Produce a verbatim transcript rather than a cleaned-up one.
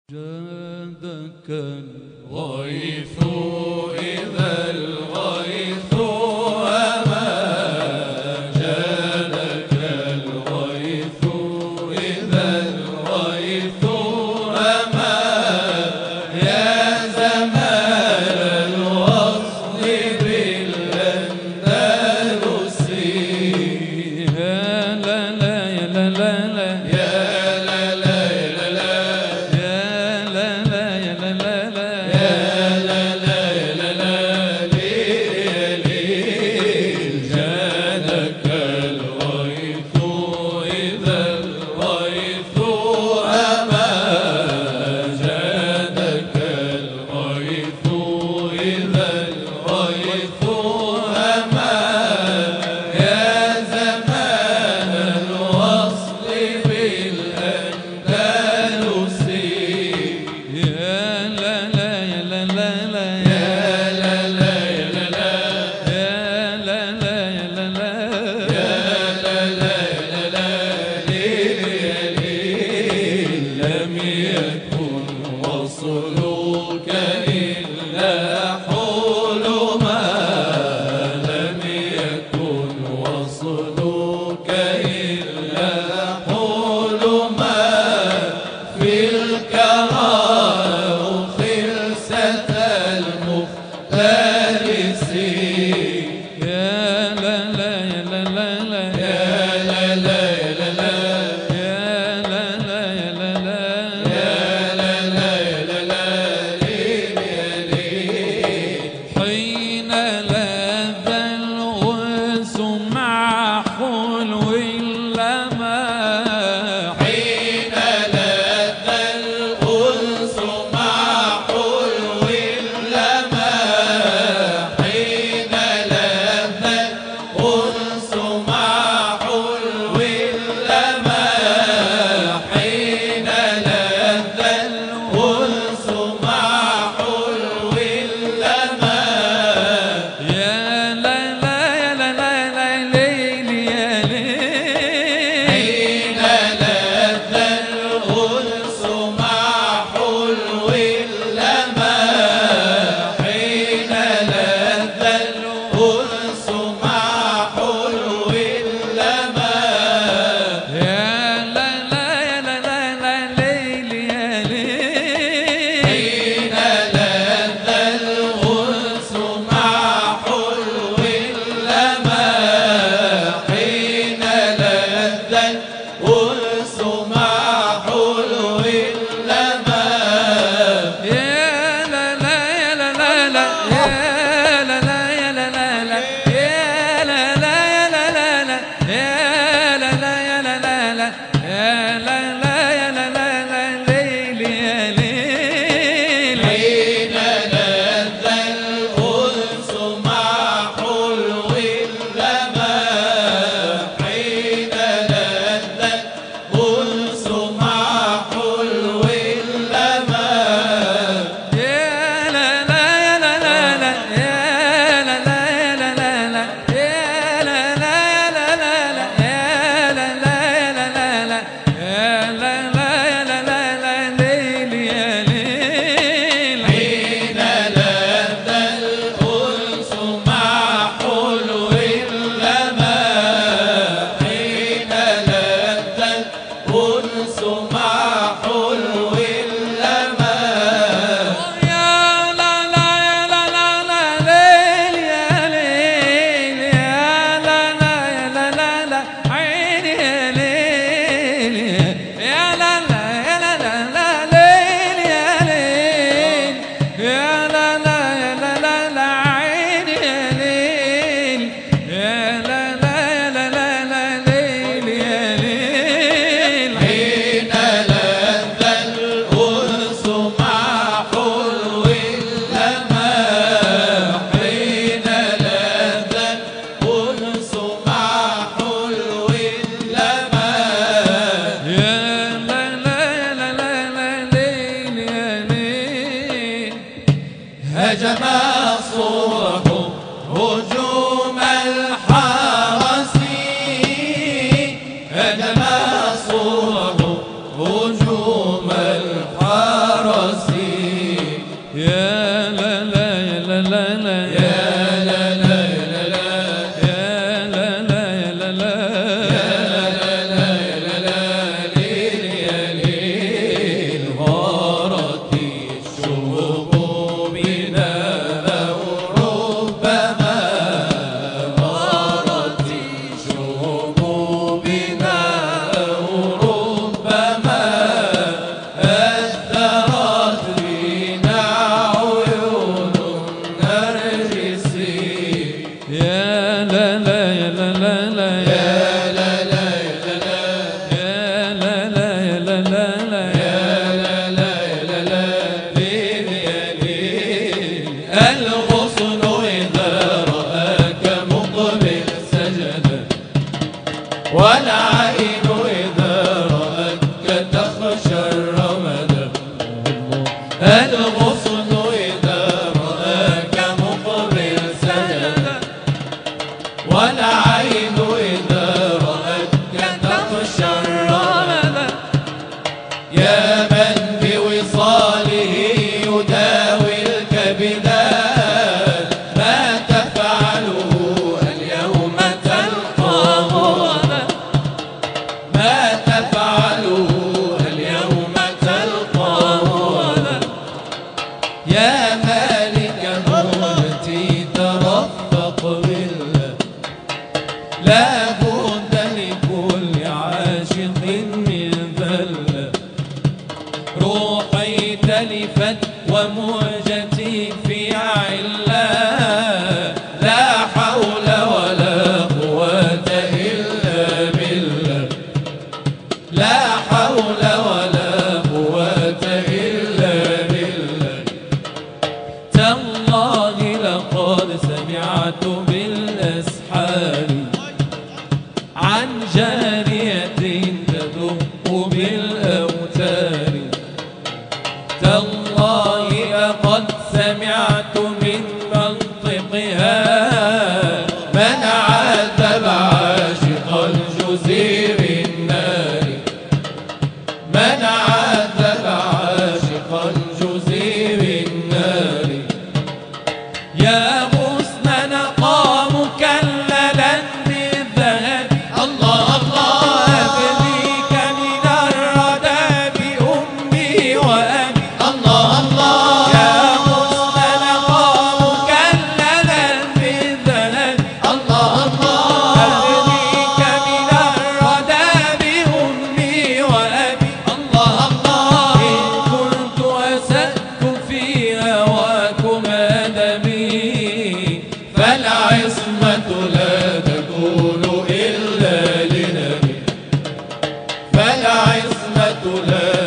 جادك الغيث إذا الغيث أما جادك الغيث إذا الغيث أما يا زمان الوصل بالأندلسي يا لا لا يا لا لا لا يا لا لا يا لا وصلوك إلا حلما لم يكن وصلوك إلا حلما في الكرام خلسة المختلسين يا لا لا يا لا لا لا يا لا لا يا لا هجم الصبح هجوم الحرس هجم الصبح هجوم الحرس الغصن إذا رآك مقبل سجد والعين إذا رأتك تقشعر يا من بوصاله يداوي الكبدات ما تفعله اليوم تلقاه ما تفعله اليوم تلقاه يا مالك الملك ترفق بالله لا بد لكل عاشق من ذله روحي تلفت وموجتي في علاه لا حول ولا قوة إلا بالله لا حول ولا قوة إلا بالله تالله لقد سمعت بالأسحار عن جارية تدق بالأوتار تالله لقد سمعت من منطقها من عذب عاشق الجزير النار من عذب عاشق الجزير النار يا غصن نقى مكللا بالذهب الله الله أبليك من الردى بأمي وأبي الله الله يا غصن نقى مكللا بالذهب الله الله أبليك من الردى بأمي وأبي الله الله إن كنت أسأت في هواكما دمي فالعصمة لا تكون إلا لنبي فالعصمة لا